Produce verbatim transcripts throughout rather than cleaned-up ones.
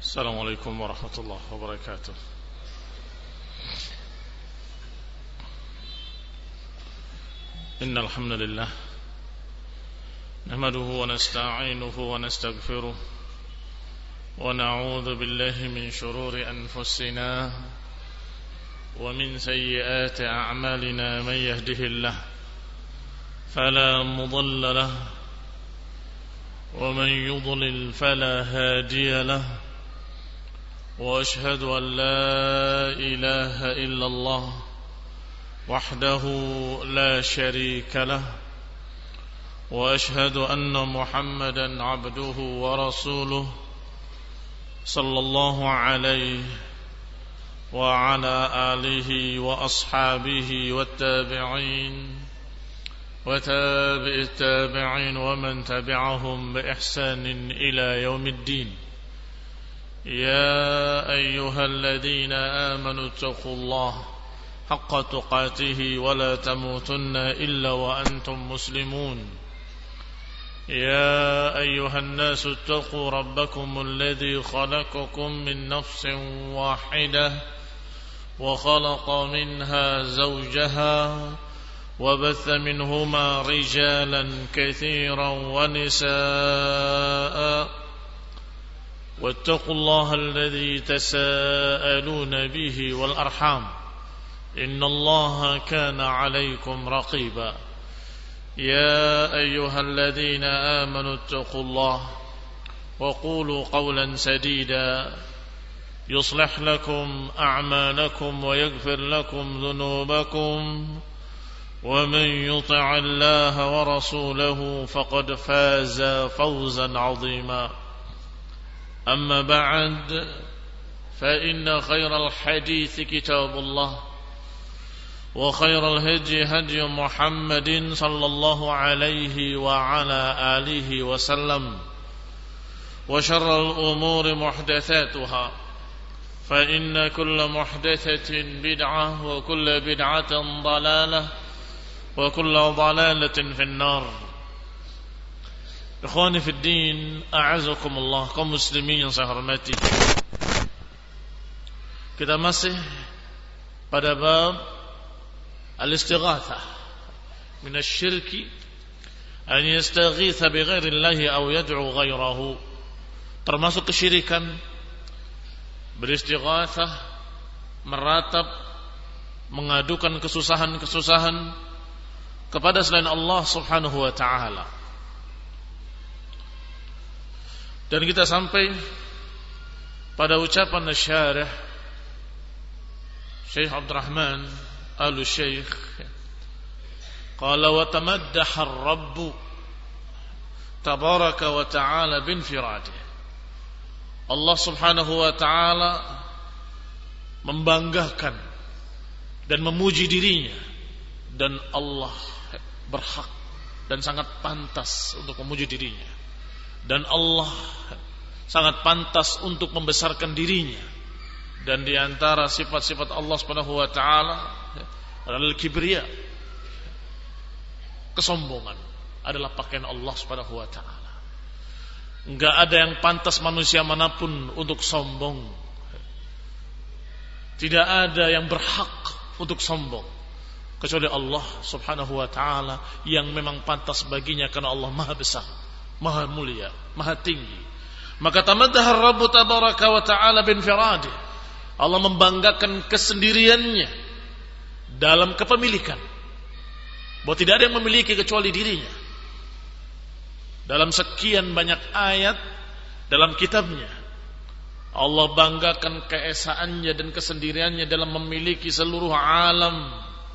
السلام عليكم ورحمة الله وبركاته. إن الحمد لله نحمده ونستعينه ونستغفره ونعوذ بالله من شرور أنفسنا ومن سيئات أعمالنا. من يهده الله فلا مضل له ومن يضلل فلا هادي له، وأشهد أن لا إله إلا الله وحده لا شريك له، وأشهد أن محمدا عبده ورسوله صلى الله عليه وعلى آله وأصحابه والتابعين وتابع التابعين ومن تبعهم بإحسان إلى يوم الدين. يا أيها الذين آمنوا اتقوا الله حق تقاته ولا تموتن إلا وأنتم مسلمون. يا أيها الناس اتقوا ربكم الذي خلقكم من نفس واحدة وخلق منها زوجها وبث منهما رجالا كثيرا ونساء، واتقوا الله الذي تساءلون به والأرحام إن الله كان عليكم رقيبا. يا أيها الذين آمنوا اتقوا الله وقولوا قولا سديدا يصلح لكم أعمالكم ويغفر لكم ذنوبكم، ومن يطع الله ورسوله فقد فاز فوزا عظيما. أما بعد، فإن خير الحديث كتاب الله، وخير الهدي هدي محمد صلى الله عليه وعلى آله وسلم، وشر الأمور محدثاتها، فإن كل محدثة بدعة وكل بدعة ضلالة وكل ضلالة في النار. Ikhwani fi din, a'azakumullah, kaum muslimin yang saya hormati. Kita masih pada bab al-istighatsah min asy-syirki an yastaghitha bi ghairi Allah aw yad'u ghairahu. Termasuk kesyirikan beristighatsah, meratap, mengadukan kesusahan-kesusahan kepada selain Allah Subhanahu wa taala. Dan kita sampai pada ucapan Syarih Syekh Abdurrahman Al-Syekh, qala wa tamaddaha ar-rabb tabaraka wa ta'ala binfiradih. Allah Subhanahu wa ta'ala membanggakan dan memuji dirinya, dan Allah berhak dan sangat pantas untuk memuji dirinya, dan Allah sangat pantas untuk membesarkan dirinya. Dan di antara sifat-sifat Allah Subhanahu wa taala adalah kibriya, kesombongan adalah pakaian Allah Subhanahu wa taala. Enggak ada yang pantas manusia manapun untuk sombong. Tidak ada yang berhak untuk sombong kecuali Allah Subhanahu wa taala, yang memang pantas baginya karena Allah Maha besar, Maha mulia, Maha tinggi. Maka tamaddaha ar-rabb tabaraka wa ta'ala binfiradih. Allah membanggakan kesendiriannya dalam kepemilikan, bahwa tidak ada yang memiliki kecuali dirinya. Dalam sekian banyak ayat dalam kitabnya, Allah banggakan keesaannya dan kesendiriannya dalam memiliki seluruh alam.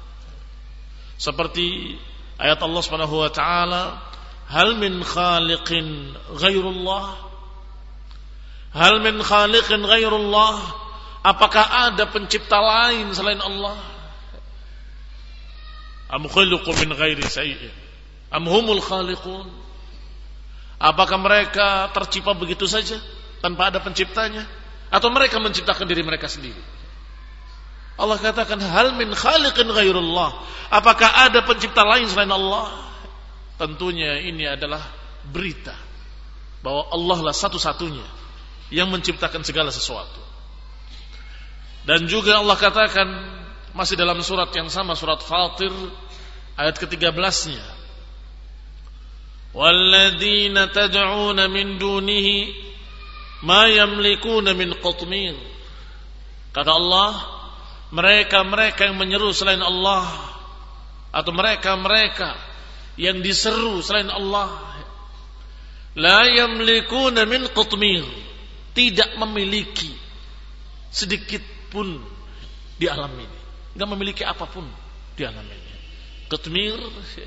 Seperti ayat Allah Subhanahu wa taala, hal min khaliqin ghairullah, hal min khaliqin ghairullah, apakah ada pencipta lain selain Allah? Am khuliqu min ghairi syai'in am humul khaliqun, apakah mereka tercipta begitu saja tanpa ada penciptanya, atau mereka menciptakan diri mereka sendiri? Allah katakan hal min khaliqin ghairullah, apakah ada pencipta lain selain Allah? Tentunya ini adalah berita bahwa Allah lah satu-satunya yang menciptakan segala sesuatu. Dan juga Allah katakan masih dalam surat yang sama, surat Fatir ayat ketiga belas-nya, walladzina tad'una min dunihi ma yamlikuna min qatmir. Kata Allah, mereka-mereka yang menyeru selain Allah, atau mereka-mereka yang diseru selain Allah, la yamlikuna min qatmir, tidak memiliki sedikit pun di alam ini, enggak memiliki apapun di alam ini. Qatmir,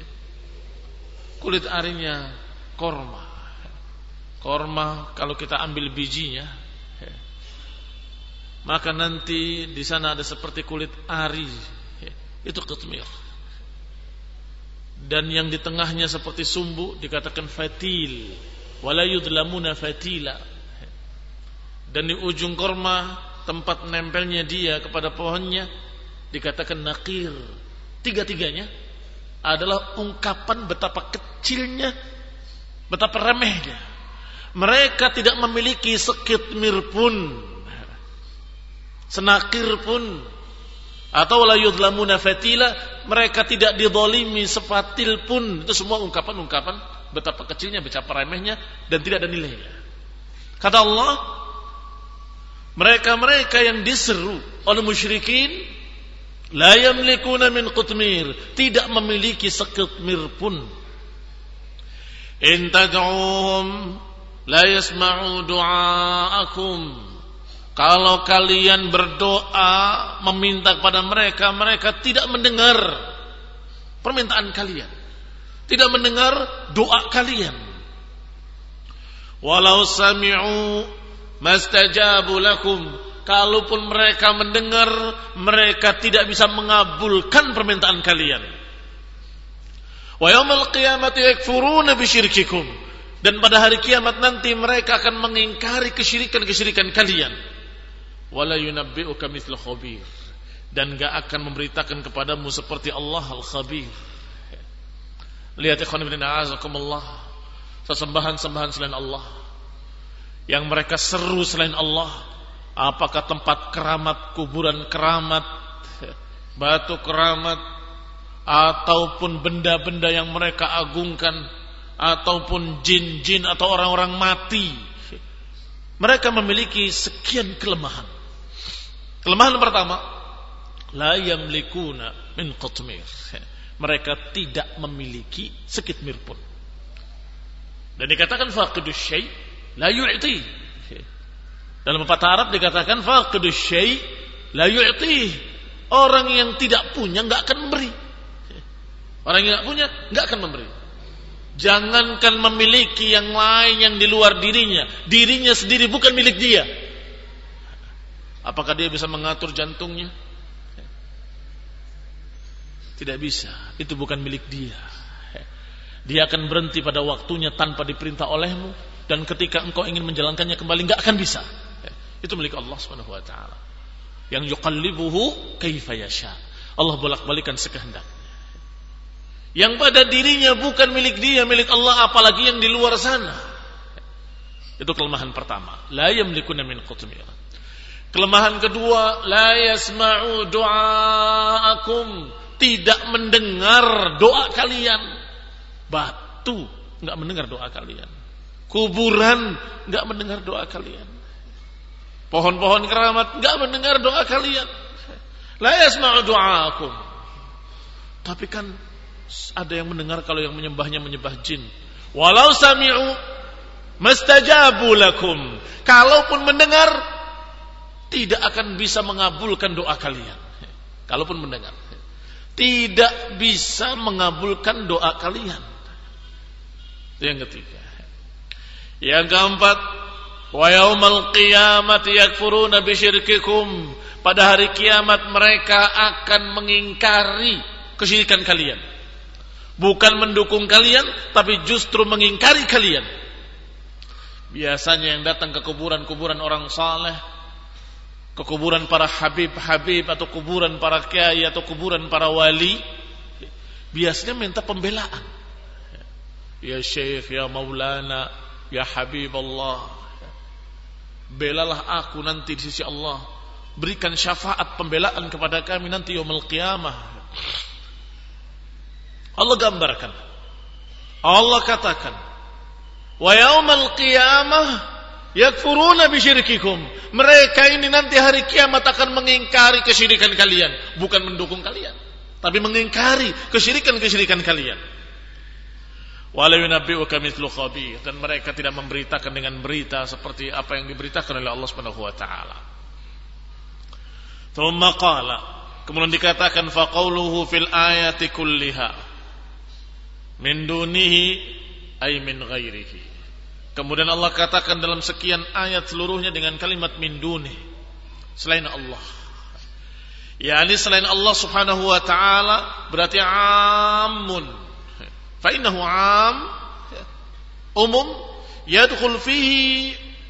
kulit arinya korma. Korma kalau kita ambil bijinya, maka nanti di sana ada seperti kulit ari, itu qatmir. Dan yang di tengahnya seperti sumbu dikatakan fatil, wala yudlamuna fatila. Dan di ujung korma, tempat nempelnya dia kepada pohonnya, dikatakan naqir. Tiga-tiganya adalah ungkapan betapa kecilnya, betapa remehnya. Mereka tidak memiliki sekitmir pun, senakir pun, atau la yudlamuna fatila, mereka tidak dizalimi sefatil pun. Itu semua ungkapan-ungkapan betapa kecilnya, betapa remehnya, dan tidak ada nilainya. Kata Allah, mereka-mereka yang diseru oleh musyrikin, la yamlikuna min qutmir, tidak memiliki sekutmir pun. In tad'uhum la yasma'u du'aakum, kalau kalian berdoa meminta kepada mereka, mereka tidak mendengar permintaan kalian, tidak mendengar doa kalian. Walau sami'u mastajabu lakum, kalaupun mereka mendengar, mereka tidak bisa mengabulkan permintaan kalian. Wa yaumil qiyamati yakfuruna bisyirkikum, dan pada hari kiamat nanti mereka akan mengingkari kesyirikan-kesyirikan kalian. Wala yunabbi'uka mithlu khabir, dan enggak akan memberitakan kepadamu seperti Allah al-khabir. Lihat ikhwan fillah, azakumullah, sesembahan-sembahan selain Allah yang mereka seru selain Allah, apakah tempat keramat, kuburan keramat, batu keramat, ataupun benda-benda yang mereka agungkan, ataupun jin-jin atau orang-orang mati, mereka memiliki sekian kelemahan. Kelemahan pertama, la yamlikuna min qatmir, mereka tidak memiliki sekitmir pun. Dan dikatakan faqidus syai' la yu'ti. Dalam pepatah Arab dikatakan faqidus syai' la yu'ti. Orang yang tidak punya enggak akan memberi. Orang yang enggak punya enggak akan memberi. Jangankan memiliki yang lain yang di luar dirinya, dirinya sendiri bukan milik dia. Apakah dia bisa mengatur jantungnya? Tidak bisa. Itu bukan milik dia. Dia akan berhenti pada waktunya tanpa diperintah olehmu, dan ketika engkau ingin menjalankannya kembali enggak akan bisa. Itu milik Allah Subhanahu wa taala. Yang yuqallibuhu kaifa yasha. Allah bolak-balikan sekehendaknya. Yang pada dirinya bukan milik dia, milik Allah, apalagi yang di luar sana. Itu kelemahan pertama, la yamlikuna min qutmir. Kelemahan kedua, la yasma'u du'aakum, tidak mendengar doa kalian. Batu enggak mendengar doa kalian. Kuburan enggak mendengar doa kalian. Pohon-pohon keramat enggak mendengar doa kalian. La yasma'u du'aakum. Tapi kan ada yang mendengar kalau yang menyembahnya menyembah jin. Walau sami'u mastajabu lakum, kalaupun mendengar tidak akan bisa mengabulkan doa kalian. Kalaupun mendengar tidak bisa mengabulkan doa kalian. Yang ketiga. Yang keempat, wa yaumal qiyamati yakfuruna bisyirkikum, pada hari kiamat mereka akan mengingkari kesyirikan kalian. Bukan mendukung kalian, tapi justru mengingkari kalian. Biasanya yang datang ke kuburan-kuburan orang saleh, ke kuburan para habib-habib, atau kuburan para kiai, atau kuburan para wali, biasanya minta pembelaan. Ya Syekh, ya Maulana, ya Habib Allah. belalah aku nanti di sisi Allah, berikan syafaat pembelaan kepada kami nanti yaumul qiyamah. Allah gambarkan, Allah katakan, wa yaumal qiyamah yakfuruna bisyirkikum. Mereka ini nanti hari kiamat akan mengingkari kesyirikan kalian, bukan mendukung kalian, tapi mengingkari kesyirikan-kesyirikan kalian. Wala yunabbi'uka mithlu khabir, dan mereka tidak memberitakan dengan berita seperti apa yang diberitakan oleh Allah Subhanahu wa taala. Tsumma qala, kemudian dikatakan faqauluhu fil ayati kulliha min dunihi ay min ghairihi. Kemudian Allah katakan dalam sekian ayat seluruhnya dengan kalimat min dunihi, selain Allah. Yani selain Allah Subhanahu wa taala berarti amun. Fa innahu 'am, umum, yadkhul fihi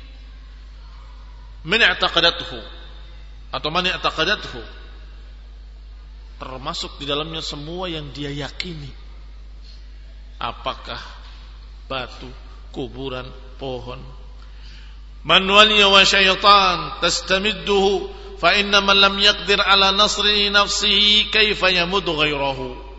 man i'taqadathu atau man i'taqadathu, termasuk di dalamnya semua yang dia yakini. Apakah batu, kuburan, pohon. Man waliya wa syaitan tastamidduhu fa inna man lam yaqdir ala nasri nafsihi kaifa yamuddu ghairahu.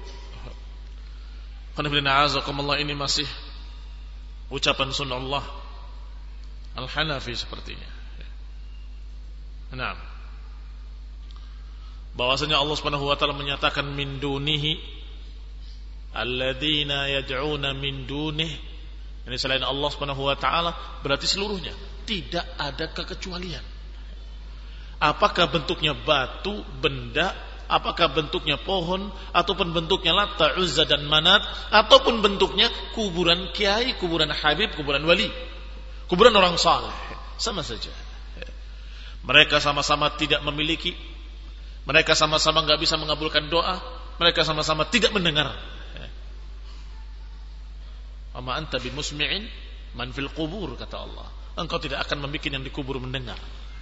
Qanifidina ini masih ucapan sunnah Al-Hanafi sepertinya. Nah, bahwasanya Allah Subhanahu wa taala menyatakan min dunihi alladzina yad'una min dunihi, ini selain Allah Subhanahu wa taala berarti seluruhnya, tidak ada kekecualian. Apakah bentuknya batu, benda, apakah bentuknya pohon, ataupun bentuknya Lata, Uzza dan Manat, ataupun bentuknya kuburan kiai, kuburan habib, kuburan wali, kuburan orang saleh, sama saja. Mereka sama-sama tidak memiliki, mereka sama-sama enggak bisa mengabulkan doa, mereka sama-sama tidak mendengar. Ama anta bimusmi'in man fil qubur, kata Allah. Engkau tidak akan membuat yang dikubur mendengar.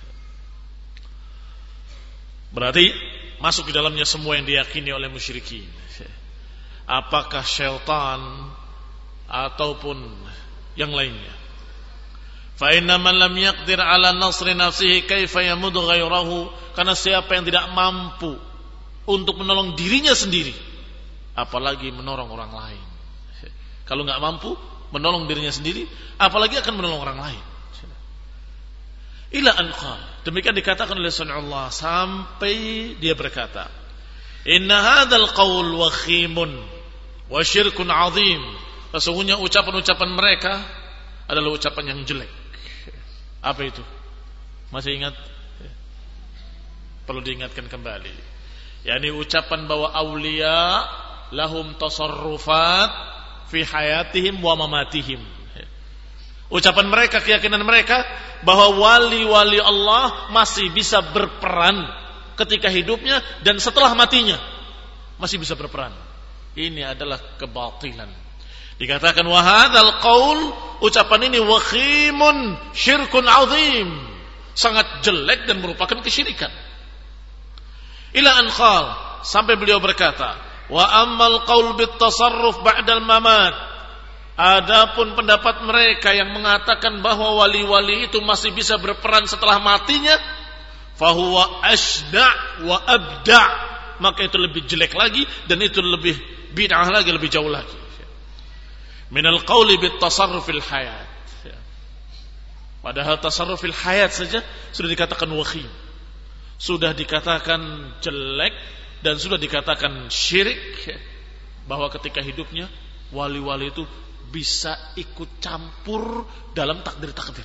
Berarti masuk di dalamnya semua yang diyakini oleh musyrikin. Apakah syaitan ataupun yang lainnya. Fa inna man lam yaqdir ala nasri nafsihi kaifa yamuddu ghairahu, karena siapa yang tidak mampu untuk menolong dirinya sendiri, apalagi menolong orang lain. Kalau enggak mampu menolong dirinya sendiri, apalagi akan menolong orang lain. Ila anqal, demikian dikatakan oleh Rasulullah sampai dia berkata, inna hadzal qaul wakhimun wa syirkun azim. Sesungguhnya ucapan-ucapan mereka adalah ucapan yang jelek. Apa itu? Masih ingat? Perlu diingatkan kembali. yakni ucapan bahwa aulia lahum tasarrufat fi hayatihim wa mamatihim. Ucapan mereka, keyakinan mereka bahwa wali-wali Allah masih bisa berperan ketika hidupnya dan setelah matinya masih bisa berperan. Ini adalah kebatilan. Dikatakan wa hadzal qaul, ucapan ini wakhimun syirkun azim, sangat jelek dan merupakan kesyirikan. Ila an qal, sampai beliau berkata, wa ammal qaul bit tasarruf ba'dal mamat. Adapun pendapat mereka yang mengatakan bahwa wali-wali itu masih bisa berperan setelah matinya, fahuwa asda' wa abda', maka itu lebih jelek lagi dan itu lebih bid'ah lagi, lebih jauh lagi. Minal qauli bit tasarrufil hayat. Padahal tasarrufil hayat saja sudah dikatakan wakhim, sudah dikatakan jelek dan sudah dikatakan syirik, bahwa ketika hidupnya wali-wali itu bisa ikut campur dalam takdir-takdir.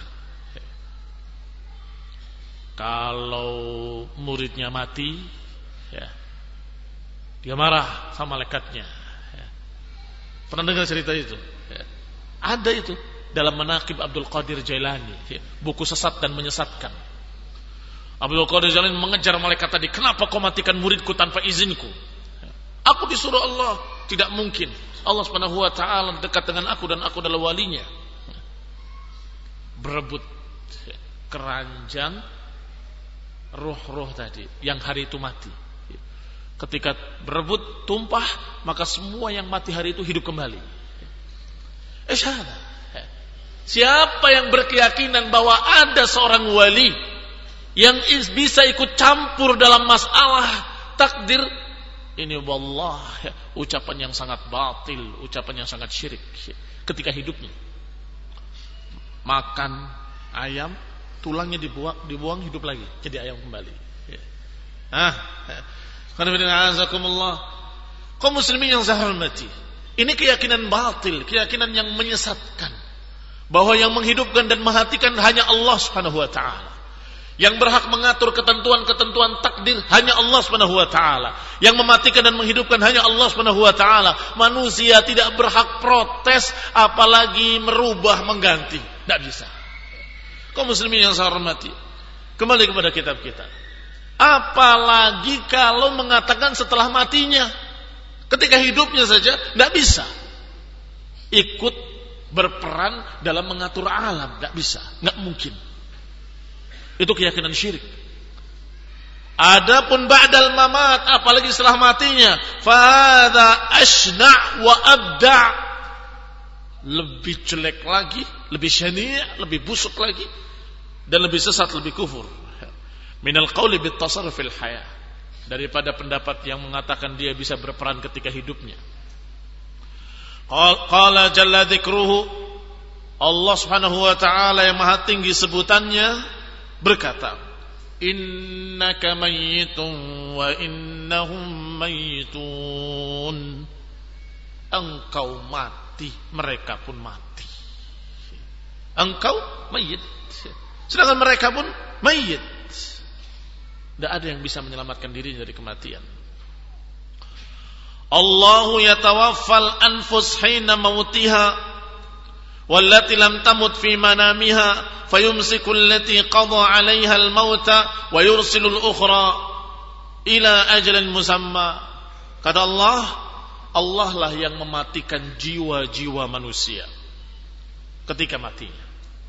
Kalau muridnya mati, ya, dia marah sama malaikatnya. Ya. Pernah dengar cerita itu? Ya. Ada itu dalam Manaqib Abdul Qadir Jailani, ya, buku sesat dan menyesatkan. Abdul Qadir Jailani mengejar malaikat tadi, kenapa kau matikan muridku tanpa izinku? Ya. Aku disuruh Allah, tidak mungkin. Allah Subhanahu wa taala dekat dengan aku dan aku adalah walinya. Berebut keranjang ruh-ruh tadi yang hari itu mati. Ketika berebut tumpah, maka semua yang mati hari itu hidup kembali. Isyhad. Siapa yang berkeyakinan bahwa ada seorang wali yang bisa ikut campur dalam masalah takdir, ini wallah ya, ucapan yang sangat batil, ucapan yang sangat syirik ketika hidupnya. Makan ayam, tulangnya dibuang, dibuang hidup lagi, jadi ayam kembali. Ah, kaum muslimin yang saya hormati, ini keyakinan batil, keyakinan yang menyesatkan, bahwa yang menghidupkan dan mematikan hanya Allah Subhanahu wa taala. Yang berhak mengatur ketentuan-ketentuan takdir hanya Allah Subhanahu wa taala. Yang mematikan dan menghidupkan hanya Allah Subhanahu wa taala. Manusia tidak berhak protes apalagi merubah mengganti. Tidak bisa. Kaum muslimin yang saya hormati, kembali kepada kitab kita. Apalagi kalau mengatakan setelah matinya, ketika hidupnya saja tidak bisa ikut berperan dalam mengatur alam, tidak bisa, nggak mungkin. Itu keyakinan syirik. Adapun ba'dal mamat, apalagi setelah matinya, fahadha ashna' wa abda', lebih jelek lagi, lebih syani', lebih busuk lagi, dan lebih sesat, lebih kufur. Minal qawli bit tasarruf fil hayah, daripada pendapat yang mengatakan dia bisa berperan ketika hidupnya. Qala jalla dzikruhu, Allah Subhanahu wa taala yang maha tinggi sebutannya berkata, innaka mayyitun wa innahum mayyitun. Engkau mati, mereka pun mati. Engkau mayyit, sedangkan mereka pun mayyit. Tidak ada yang bisa menyelamatkan dirinya dari kematian. Allahu yatawaffal anfus hina mautiha wallati lam tamut fi manamiha fayumsiku allati qada 'alaiha al-mauta wa yursilu al-ukhra ila ajalin musamma. Kata Allah, Allah lah yang mematikan jiwa-jiwa manusia ketika matinya.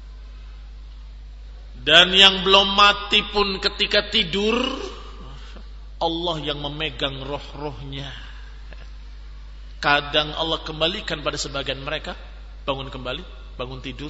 Dan yang belum mati pun ketika tidur, Allah yang memegang roh-rohnya. Kadang Allah kembalikan pada sebagian mereka, bangun kembali, bangun tidur.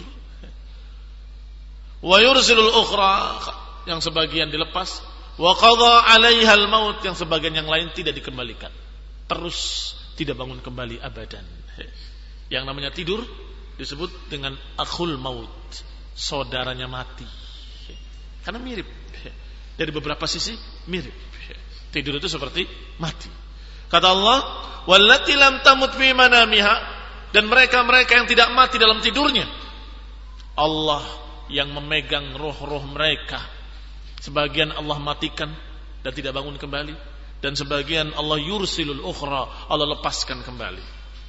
Wa yursilul ukhra, yang sebagian dilepas. Wa qadha 'alaiha al-maut, yang sebagian yang lain tidak dikembalikan. Terus tidak bangun kembali abadan. Yang namanya tidur disebut dengan akhul maut, saudaranya mati. Karena mirip. Dari beberapa sisi mirip. Tidur itu seperti mati. Kata Allah, wallati lam tamut fi manamiha, dan mereka-mereka yang tidak mati dalam tidurnya, Allah yang memegang roh-roh mereka. Sebagian Allah matikan dan tidak bangun kembali, dan sebagian Allah yursilul ukhra, Allah lepaskan kembali.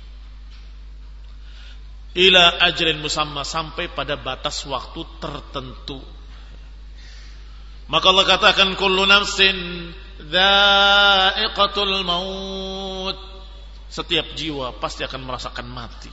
Ila ajrin musamma, sampai pada batas waktu tertentu. Maka Allah katakan, kullu nafsin dha'iqatul maut, setiap jiwa pasti akan merasakan mati.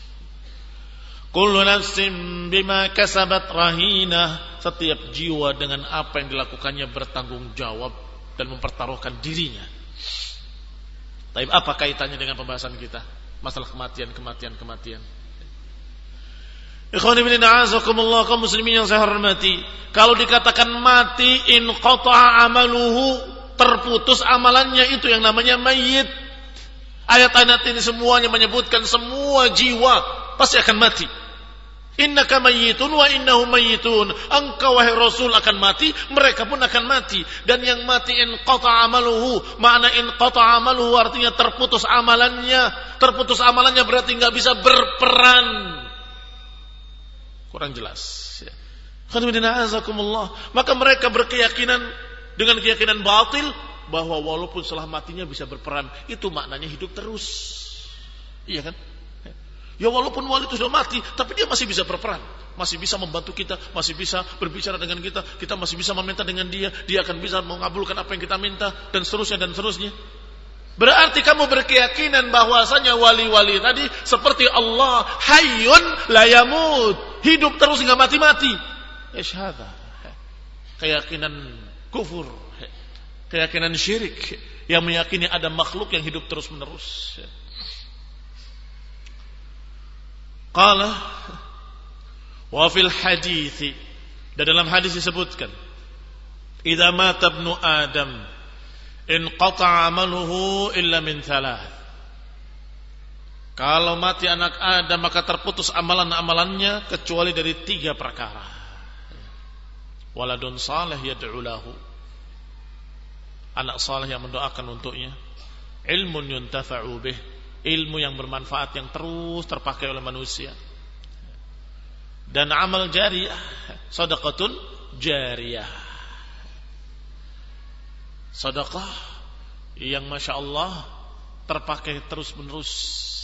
Kullu nafsin bima kasabat rahinah, setiap jiwa dengan apa yang dilakukannya bertanggung jawab dan mempertaruhkan dirinya. Tapi apa kaitannya dengan pembahasan kita? Masalah kematian, kematian, kematian. Ikhwani bin a'azakumullah, kaum muslimin yang saya hormati, kalau dikatakan mati, in qata'a amaluhu, terputus amalannya, itu yang namanya mayit. Ayat-ayat ini semuanya menyebutkan semua jiwa pasti akan mati. Innaka mayyitun wa innahum mayyitun. Engkau wahai Rasul akan mati, mereka pun akan mati. Dan yang mati in qata'a amaluhu, makna in qata'a amaluhu artinya terputus amalannya. Terputus amalannya berarti enggak bisa berperan. Kurang jelas. Maka mereka berkeyakinan dengan keyakinan batil bahwa walaupun setelah matinya bisa berperan, itu maknanya hidup terus. Iya kan? Ya walaupun wali itu sudah mati, tapi dia masih bisa berperan, masih bisa membantu kita, masih bisa berbicara dengan kita, kita masih bisa meminta dengan dia, dia akan bisa mengabulkan apa yang kita minta, dan seterusnya dan seterusnya. Berarti kamu berkeyakinan bahwasanya wali-wali tadi seperti Allah, hayyun la yamut, hidup terus enggak mati-mati. Isyhada. Keyakinan kufur, keyakinan syirik yang meyakini ada makhluk yang hidup terus-menerus. Qala Wa fil hadithi, dan dalam hadis disebutkan, idza mata ibnu Adam inqata'a amaluhu illa min thalath. Kalau mati anak Adam maka terputus amalan-amalannya kecuali dari tiga perkara. Waladun salih yad'u lahu, anak saleh yang mendoakan untuknya. Ilmun yuntafa'u bih, ilmu yang bermanfaat yang terus terpakai oleh manusia. Dan amal jariyah, sedekatun jariyah, sedekah yang masya Allah terpakai terus menerus.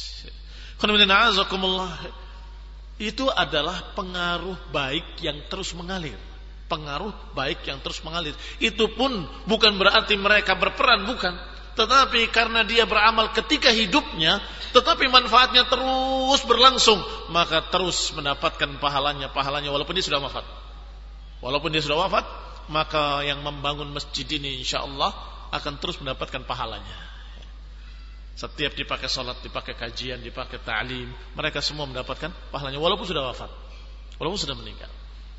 Itu adalah pengaruh baik yang terus mengalir. Pengaruh baik yang terus mengalir. Itu pun bukan berarti mereka berperan, bukan. Tetapi karena dia beramal ketika hidupnya, tetapi manfaatnya terus berlangsung, maka terus mendapatkan pahalanya, pahalanya walaupun dia sudah wafat. Walaupun dia sudah wafat, maka yang membangun masjid ini insyaallah akan terus mendapatkan pahalanya. Setiap dipakai salat, dipakai kajian, dipakai ta'lim, mereka semua mendapatkan pahalanya walaupun sudah wafat, walaupun sudah meninggal.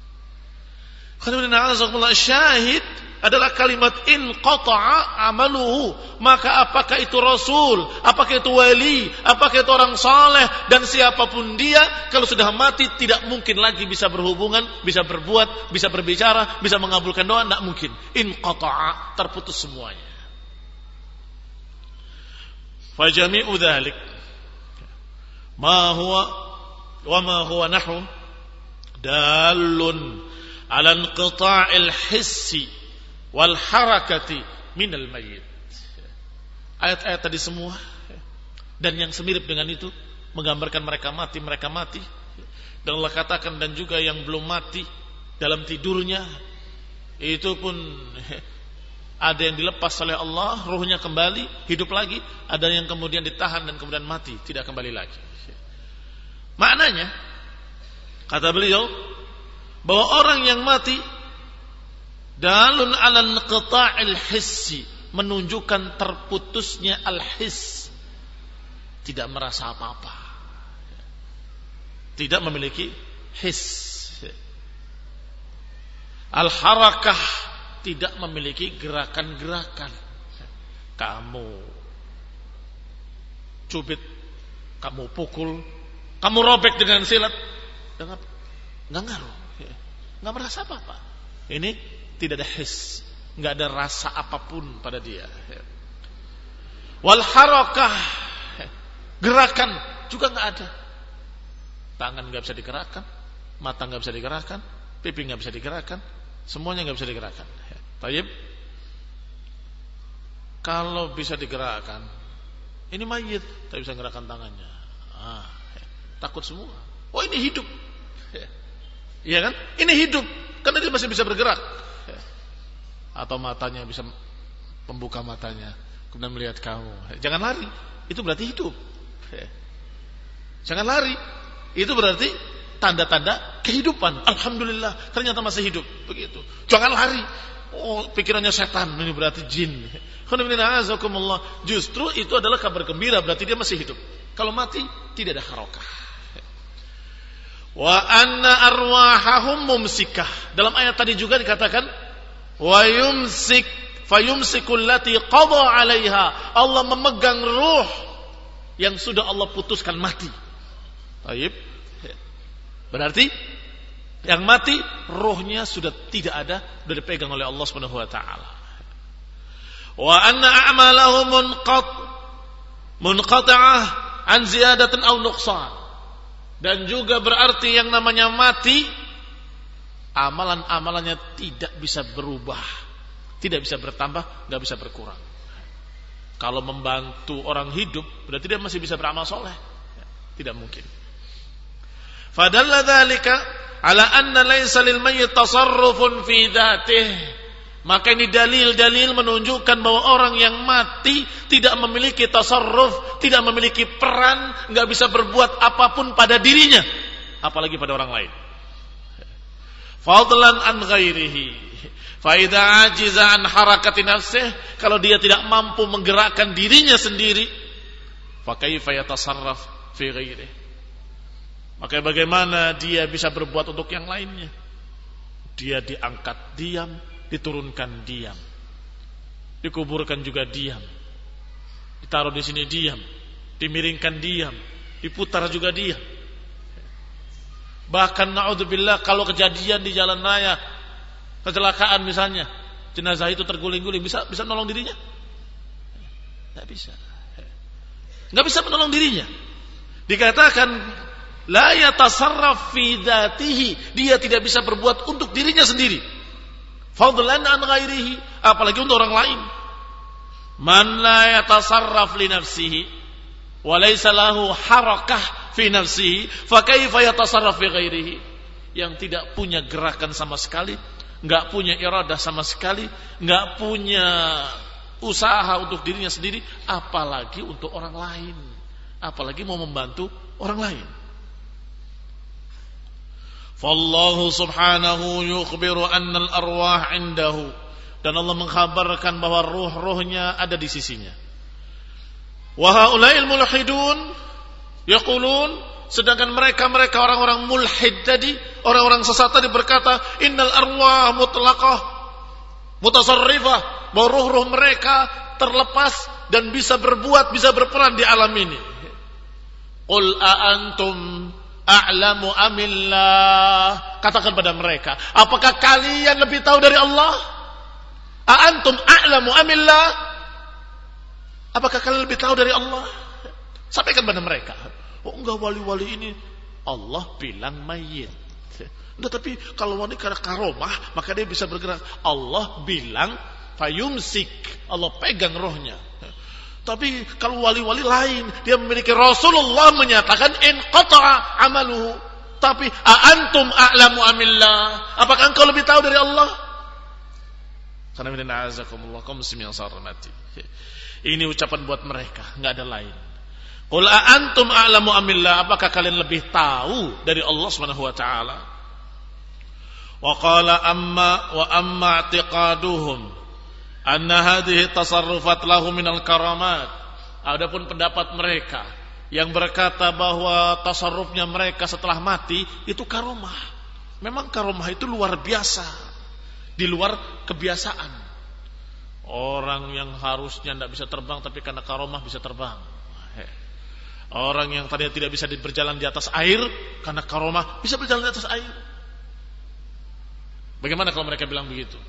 Syahid adalah kalimat in qata'a amaluhu. Maka apakah itu rasul, apakah itu wali, apakah itu orang saleh, dan siapapun dia, kalau sudah mati tidak mungkin lagi bisa berhubungan, bisa berbuat, bisa berbicara, bisa mengabulkan doa, tidak mungkin. In qata'a, terputus semuanya. Fajami'u dhalik ma huwa wa ma huwa nahu dalun ala inqita'il hissi wal harakati minal mayyit. Ayat-ayat tadi semua dan yang semirip dengan itu menggambarkan mereka mati, mereka mati. Dan Allah katakan dan juga yang belum mati dalam tidurnya itu pun ada yang dilepas oleh Allah, ruhnya kembali hidup lagi, ada yang kemudian ditahan dan kemudian mati, tidak kembali lagi. Maknanya kata beliau bahwa orang yang mati dalun ala inqita'il hissi, menunjukkan terputusnya al-hiss, tidak merasa apa-apa, tidak memiliki hiss. Al-harakah, tidak memiliki gerakan-gerakan. Kamu cubit, kamu pukul, kamu robek dengan silat, enggak ngaruh, enggak merasa apa-apa. Ini tidak ada his, enggak ada rasa apapun pada dia. Wal harakah, gerakan juga enggak ada. Tangan enggak bisa digerakkan, mata enggak bisa digerakkan, pipi enggak bisa digerakkan, semuanya enggak bisa digerakkan. Baik. Kalau bisa digerakkan, ini mayit, tak bisa gerakan tangannya. Ah, takut semua. Oh, ini hidup. Iya kan? Ini hidup karena dia masih bisa bergerak. Atau matanya bisa membuka matanya kemudian melihat kamu. Jangan lari, itu berarti hidup. Jangan lari, itu berarti tanda-tanda kehidupan. Alhamdulillah, ternyata masih hidup. Begitu. Jangan lari. Oh, pikirannya setan, ini berarti jin. Justru itu adalah kabar gembira, berarti dia masih hidup. Kalau mati tidak ada harakah. Wa anna arwahahum mumsikah. Dalam ayat tadi juga dikatakan wa yumsik fayumsikul lati qada 'alaiha. Allah memegang ruh yang sudah Allah putuskan mati. Baik. Berarti yang mati ruhnya sudah tidak ada, sudah dipegang oleh Allah Subhanahu wa taala. Wa anna a'malahum munqat munqata'ah an ziyadatin aw nuqsan. Dan juga berarti yang namanya mati, amalan-amalannya tidak bisa berubah, tidak bisa bertambah, tidak bisa berkurang. Kalau membantu orang hidup, berarti dia masih bisa beramal soleh. Tidak mungkin. Fadalla dzalika ala anna laysa lil mayyit tasarrufun fi dzatihi. Maka ini dalil-dalil menunjukkan bahwa orang yang mati tidak memiliki tasarruf, tidak memiliki peran, enggak bisa berbuat apapun pada dirinya, apalagi pada orang lain. Fadlan an ghairihi. Fa idza ajiza an harakati nafsihi, kalau dia tidak mampu menggerakkan dirinya sendiri, fa kaifa yatasarraf fi ghairihi. Maka bagaimana dia bisa berbuat untuk yang lainnya? Dia diangkat diam, diturunkan diam, dikuburkan juga diam, ditaruh di sini diam, dimiringkan diam, diputar juga diam. Bahkan na'udzubillah kalau kejadian di jalan raya, kecelakaan misalnya, jenazah itu terguling-guling, bisa bisa menolong dirinya? Tidak bisa. Tidak bisa menolong dirinya. Dikatakan la yatasarraf fi dzatihi, dia tidak bisa berbuat untuk dirinya sendiri. Fadlan an ghairihi, apalagi untuk orang lain. Man la yatasarraf li nafsihi wa laysa lahu harakah fi nafsihi, fa kaifa yatasarraf fi ghairihi? Yang tidak punya gerakan sama sekali, enggak punya iradah sama sekali, enggak punya usaha untuk dirinya sendiri, apalagi untuk orang lain, apalagi mau membantu orang lain. Fallahu subhanahu yukhbiru annal arwah indahu, dan Allah mengkhabarkan bahwa ruh-ruhnya ada di sisinya. Wa haula'il mulhidun yaqulun, sedangkan mereka-mereka orang-orang mulhid tadi, orang-orang sesat tadi berkata, innal arwah mutlaqah mutasarrifah, bahwa ruh-ruh mereka terlepas dan bisa berbuat, bisa berperan di alam ini. Qul a antum a'lamu amillah, katakan pada mereka, apakah kalian lebih tahu dari Allah? A antum a'lamu amillah, apakah kalian lebih tahu dari Allah? Sampaikan pada mereka. Oh enggak, wali-wali ini Allah bilang mayit. Enggak, tapi kalau wali karena karomah maka dia bisa bergerak. Allah bilang fayumsik, Allah pegang rohnya. Tapi kalau wali-wali lain, dia memiliki Rasulullah menyatakan inqata'a amaluhu. Tapi a antum a'lamu amillah, apakah engkau lebih tahu dari Allah? Karena minna azakumullah, kaum muslimin yang saya hormati. Ini ucapan buat mereka, enggak ada lain. Qul a antum a'lamu amillah, apakah kalian lebih tahu dari Allah Subhanahu wa taala? Wa qala amma wa amma i'tiqaduhum anna hadhihi tasarrufat lahu minal karamat. Adapun pendapat mereka yang berkata bahwa tasarrufnya mereka setelah mati itu karomah. Memang karomah itu luar biasa, di luar kebiasaan. Orang yang harusnya tidak bisa terbang tapi karena karomah bisa terbang. Orang yang tadinya tidak bisa berjalan di atas air, karena karomah bisa berjalan di atas air. Bagaimana kalau mereka bilang begitu?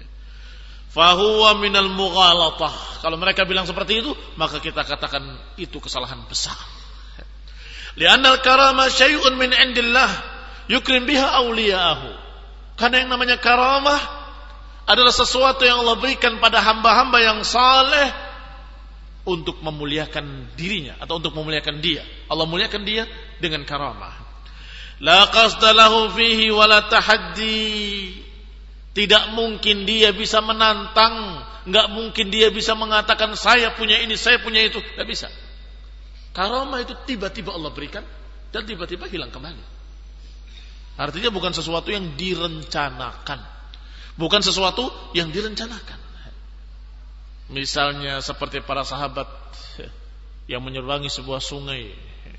Fahuwa minal mughalatah. Kalau mereka bilang seperti itu, maka kita katakan itu kesalahan besar. Li'annal karama syai'un min indillah yukrim biha awliya'ahu. Karena yang namanya karamah adalah sesuatu yang Allah berikan pada hamba-hamba yang saleh untuk memuliakan dirinya atau untuk memuliakan dia. Allah muliakan dia dengan karamah. La qasda lahu fihi wala tahaddi. Tidak mungkin dia bisa menantang, enggak mungkin dia bisa mengatakan saya punya ini, saya punya itu, enggak bisa. Karamah itu tiba-tiba Allah berikan dan tiba-tiba hilang kembali. Artinya bukan sesuatu yang direncanakan, bukan sesuatu yang direncanakan. Misalnya seperti para sahabat yang menyeberangi sebuah sungai,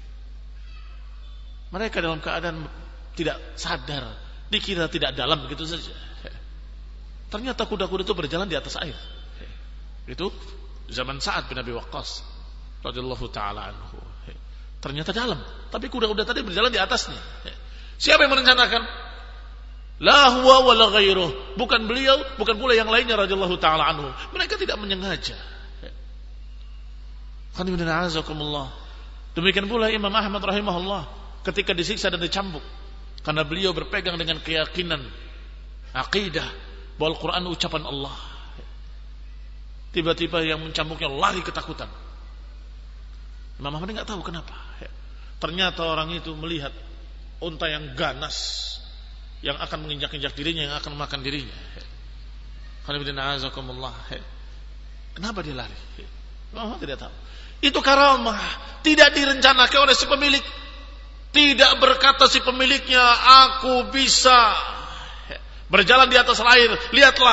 mereka dalam keadaan tidak sadar, dikira tidak dalam begitu saja. Ternyata kuda-kuda itu berjalan di atas air. Itu zaman Sa'ad bin Abi Waqqas radhiyallahu taala anhu. Ternyata dalam, tapi kuda-kuda tadi berjalan di atasnya. Siapa yang merencanakan? La huwa wala ghairuh. Bukan beliau, bukan pula yang lainnya radhiyallahu taala anhu. Mereka tidak menyengaja. Qanimin azakumullah. Demikian pula Imam Ahmad rahimahullah ketika disiksa dan dicambuk karena beliau berpegang dengan keyakinan akidah bahwa Al-Quran ucapan Allah. Tiba-tiba yang mencambuknya lari ketakutan. Imam Ahmad tidak tahu kenapa. Ternyata orang itu melihat unta yang ganas yang akan menginjak-injak dirinya, yang akan memakan dirinya. Kenapa dia lari? Imam Ahmad tidak tahu. Itu karamah, tidak direncanakan oleh si pemilik. Tidak berkata si pemiliknya, aku bisa berjalan di atas air, lihatlah.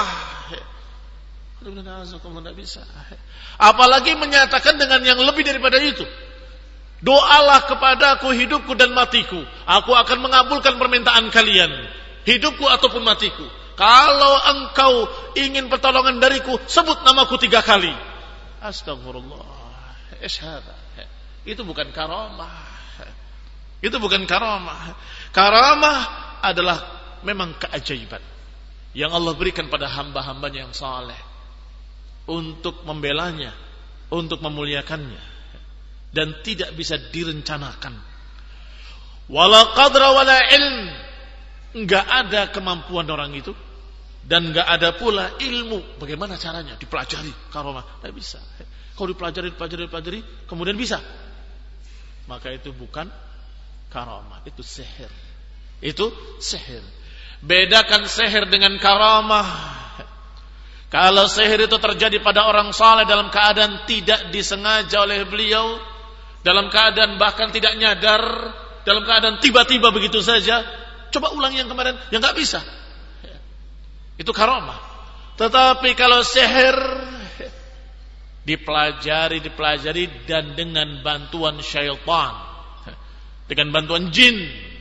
Tidak bisa. Apalagi menyatakan dengan yang lebih daripada itu. Doalah kepadaku hidupku dan matiku. Aku akan mengabulkan permintaan kalian. Hidupku ataupun matiku. Kalau engkau ingin pertolongan dariku, sebut namaku tiga kali. Astagfirullah. Isyhada. Itu bukan karamah. Itu bukan karamah. Karamah adalah memang keajaiban yang Allah berikan pada hamba-hambanya yang saleh untuk membelanya, untuk memuliakannya, dan tidak bisa direncanakan. Wala qadra wala ilm, enggak ada kemampuan orang itu dan enggak ada pula ilmu bagaimana caranya dipelajari karamah. Tidak bisa. Kalau dipelajari, dipelajari, dipelajari, kemudian bisa, maka itu bukan karamah, itu sihir. Itu sihir. Bedakan sihir dengan karamah. Kalau sihir itu terjadi pada orang saleh dalam keadaan tidak disengaja oleh beliau, dalam keadaan bahkan tidak nyadar, dalam keadaan tiba-tiba begitu saja, coba ulang yang kemarin, yang nggak bisa, itu karamah. Tetapi kalau sihir dipelajari, dipelajari dan dengan bantuan syaitan, dengan bantuan jin,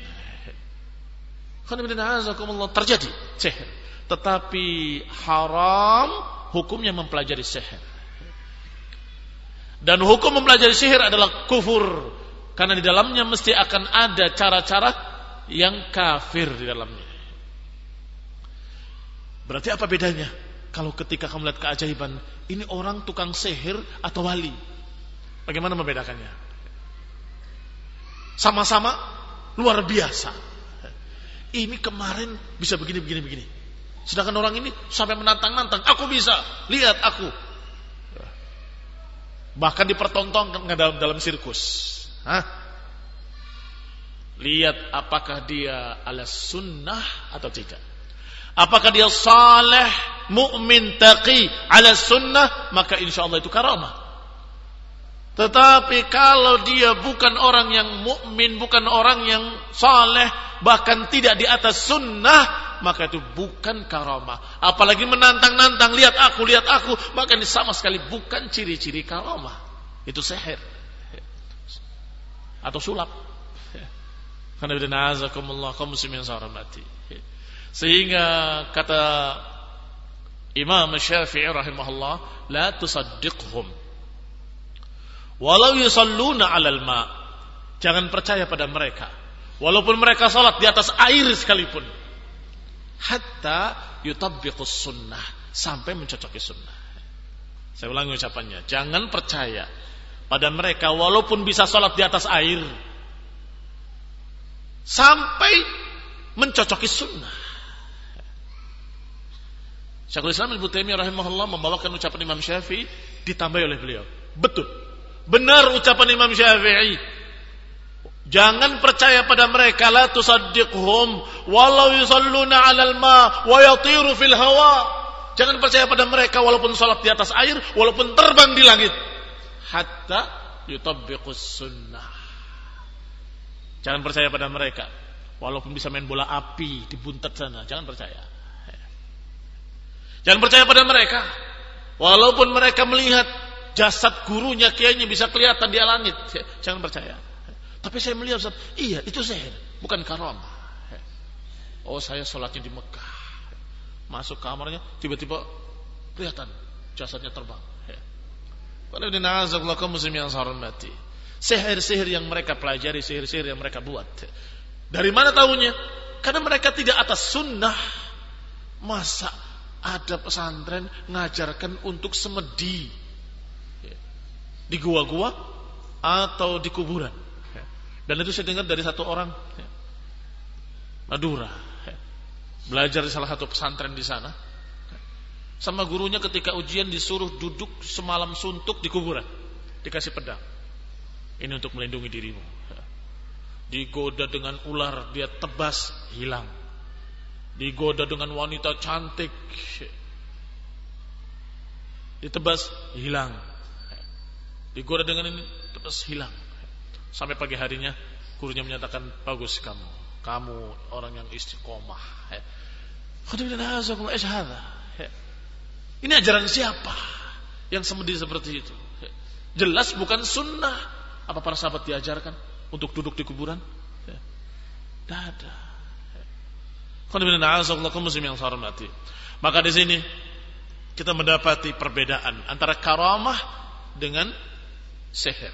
terjadi sihir. Tetapi haram hukumnya mempelajari sihir. Dan hukum mempelajari sihir adalah kufur, karena di dalamnya mesti akan ada cara-cara yang kafir di dalamnya. Berarti apa bedanya? Kalau ketika kamu lihat keajaiban, ini orang tukang sihir atau wali? Bagaimana membedakannya? Sama-sama luar biasa. Ini kemarin bisa begini, begini, begini. Sedangkan orang ini sampai menantang-nantang. Aku bisa, lihat aku. Bahkan dipertontonkan dalam, dalam sirkus. Hah? Lihat apakah dia ala sunnah atau tidak. Apakah dia saleh, mukmin, taqi, ala sunnah, maka insya Allah itu karamah. Tetapi kalau dia bukan orang yang mukmin, bukan orang yang saleh, bahkan tidak di atas sunnah, maka itu bukan karamah. Apalagi menantang-nantang, lihat aku, lihat aku, maka ini sama sekali bukan ciri-ciri karamah. Itu sihir atau sulap. Karena bidanazakumullah kaum muslimin sarmati. Sehingga kata Imam Syafi'i rahimahullah, la tusaddiqhum walau yusalluna 'alal ma'. Jangan percaya pada mereka walaupun mereka salat di atas air sekalipun. Hatta yutabbiqus sunnah, sampai mencocoki sunnah. Saya ulangi ucapannya, jangan percaya pada mereka walaupun bisa salat di atas air sampai mencocoki sunnah. Syekhul Islam Ibnu Taimiyah rahimahullah membawakan ucapan Imam Syafi'i ditambahi oleh beliau. Betul, benar ucapan Imam Syafi'i. Jangan percaya pada mereka, la tusaddiqhum walau yusalluna 'alal ma wa yatiru fil hawa. Jangan percaya pada mereka walaupun salat di atas air, walaupun terbang di langit. Hatta yutabbiqus sunnah. Jangan percaya pada mereka walaupun bisa main bola api di buntet sana, jangan percaya. Jangan percaya pada mereka walaupun mereka melihat jasad gurunya, kiainya bisa kelihatan di langit, jangan percaya. Tapi saya melihat, Ustaz, iya itu sihir, bukan karamah. Oh, saya sholatnya di Mekah, masuk kamarnya tiba-tiba kelihatan jasadnya terbang. Kalau di nazakallahu kaum muslimin yang hormati, sihir-sihir yang mereka pelajari, sihir-sihir yang mereka buat, dari mana tahunya? Karena mereka tidak atas sunnah. Masa ada pesantren ngajarkan untuk semedi di gua-gua atau di kuburan? Dan itu saya dengar dari satu orang Madura, belajar di salah satu pesantren di sana. Sama gurunya ketika ujian disuruh duduk semalam suntuk di kuburan, dikasih pedang. Ini untuk melindungi dirimu. Digoda dengan ular, dia tebas, hilang. Digoda dengan wanita cantik, ditebas, hilang. Digoda dengan ini, tebas, hilang. Sampai pagi harinya gurunya menyatakan, bagus kamu, kamu orang yang istiqomah. Ini ajaran siapa yang semedi seperti itu? Jelas bukan sunnah. Apa para sahabat diajarkan untuk duduk di kuburan? Tidak ada. Maka di sini kita mendapati perbedaan antara karamah dengan sihir.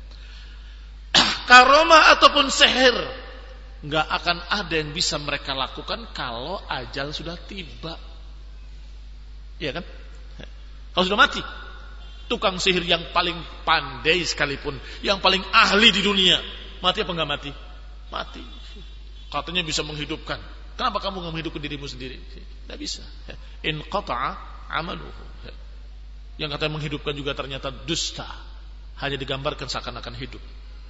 Karamah ataupun sihir nggak akan ada yang bisa mereka lakukan kalau ajal sudah tiba. Iya kan? Kalau sudah mati, tukang sihir yang paling pandai sekalipun, yang paling ahli di dunia, mati apa enggak mati? Mati. Katanya bisa menghidupkan. Kenapa kamu enggak menghidupkan dirimu sendiri? Tidak bisa. In qata'a amaluhu. Yang katanya menghidupkan juga ternyata dusta. Hanya digambarkan seakan-akan hidup.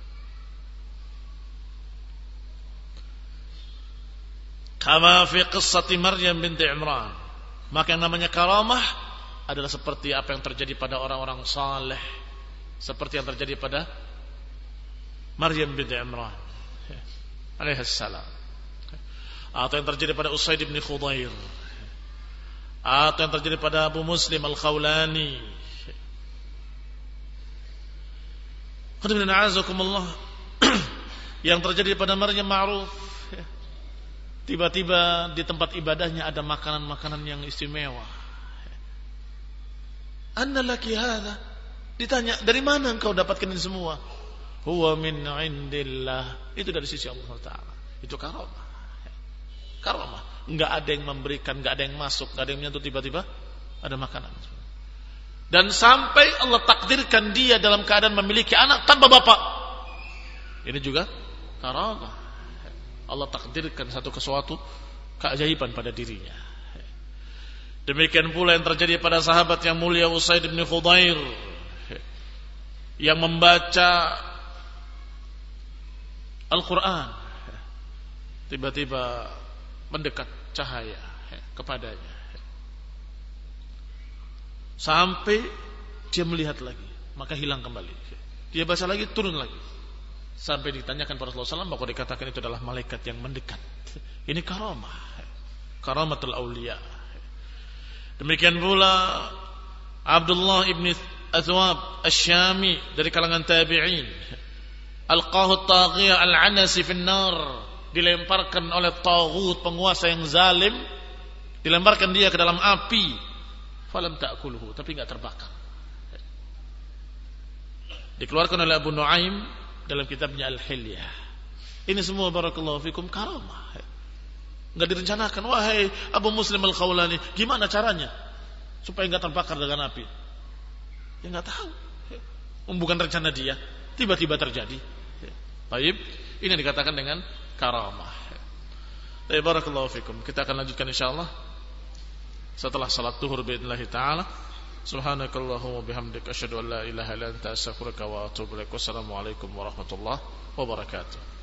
Kama fi qissati Maryam binti Imran. Maka yang namanya karamah adalah seperti apa yang terjadi pada orang-orang saleh, seperti yang terjadi pada Maryam binti Imran alaihissalam, atau yang terjadi pada Usaid bin Khudair, atau yang terjadi pada Abu Muslim Al-Khawlani. Yang terjadi pada Maryam ma'ruf. Tiba-tiba di tempat ibadahnya ada makanan-makanan yang istimewa. Anna laki hadha? Ditanya, dari mana engkau dapatkan ini semua? Huwa min indillah. Itu dari sisi Allah Ta'ala. Itu karamah. Karamah. Enggak ada yang memberikan, enggak ada yang masuk, enggak ada yang menyentuh, tiba-tiba ada makanan. Dan sampai Allah takdirkan dia dalam keadaan memiliki anak tanpa bapak. Ini juga karamah. Allah takdirkan satu sesuatu keajaiban pada dirinya. Demikian pula yang terjadi pada sahabat yang mulia Usaid bin Khudair, yang membaca Al-Quran, tiba-tiba mendekat cahaya kepadanya, sampai dia melihat lagi, maka hilang kembali. Dia baca lagi, turun lagi, sampai ditanyakan pada Rasulullah shallallahu alaihi wasallam, maka dikatakan itu adalah malaikat yang mendekat. Ini karamah, karamatul auliya. Demikian pula Abdullah ibn Athwab Asy-Syami dari kalangan tabi'in, alqahu at-taghiyah al-anasi fin nar, dilemparkan oleh taghut, penguasa yang zalim, dilemparkan dia ke dalam api, falam ta'kuluhu, tapi enggak terbakar. Dikeluarkan oleh Abu Nuaim dalam kitabnya Al-Hilyah. Ini semua barakallahu fikum karamah. Enggak direncanakan. Wahai Abu Muslim Al-Khawlani, gimana caranya supaya enggak terbakar dengan api? Ya enggak tahu. Bukan rencana dia, tiba-tiba terjadi. Baik, ini dikatakan dengan karamah. Baik, barakallahu fikum. Kita akan lanjutkan insyaallah setelah salat zuhur باذنillah taala. Subhanakallahumma bihamdika asyhadu an la ilaha illa anta astaghfiruka wa atubu ilaik. Wassalamu alaikum warahmatullahi wabarakatuh.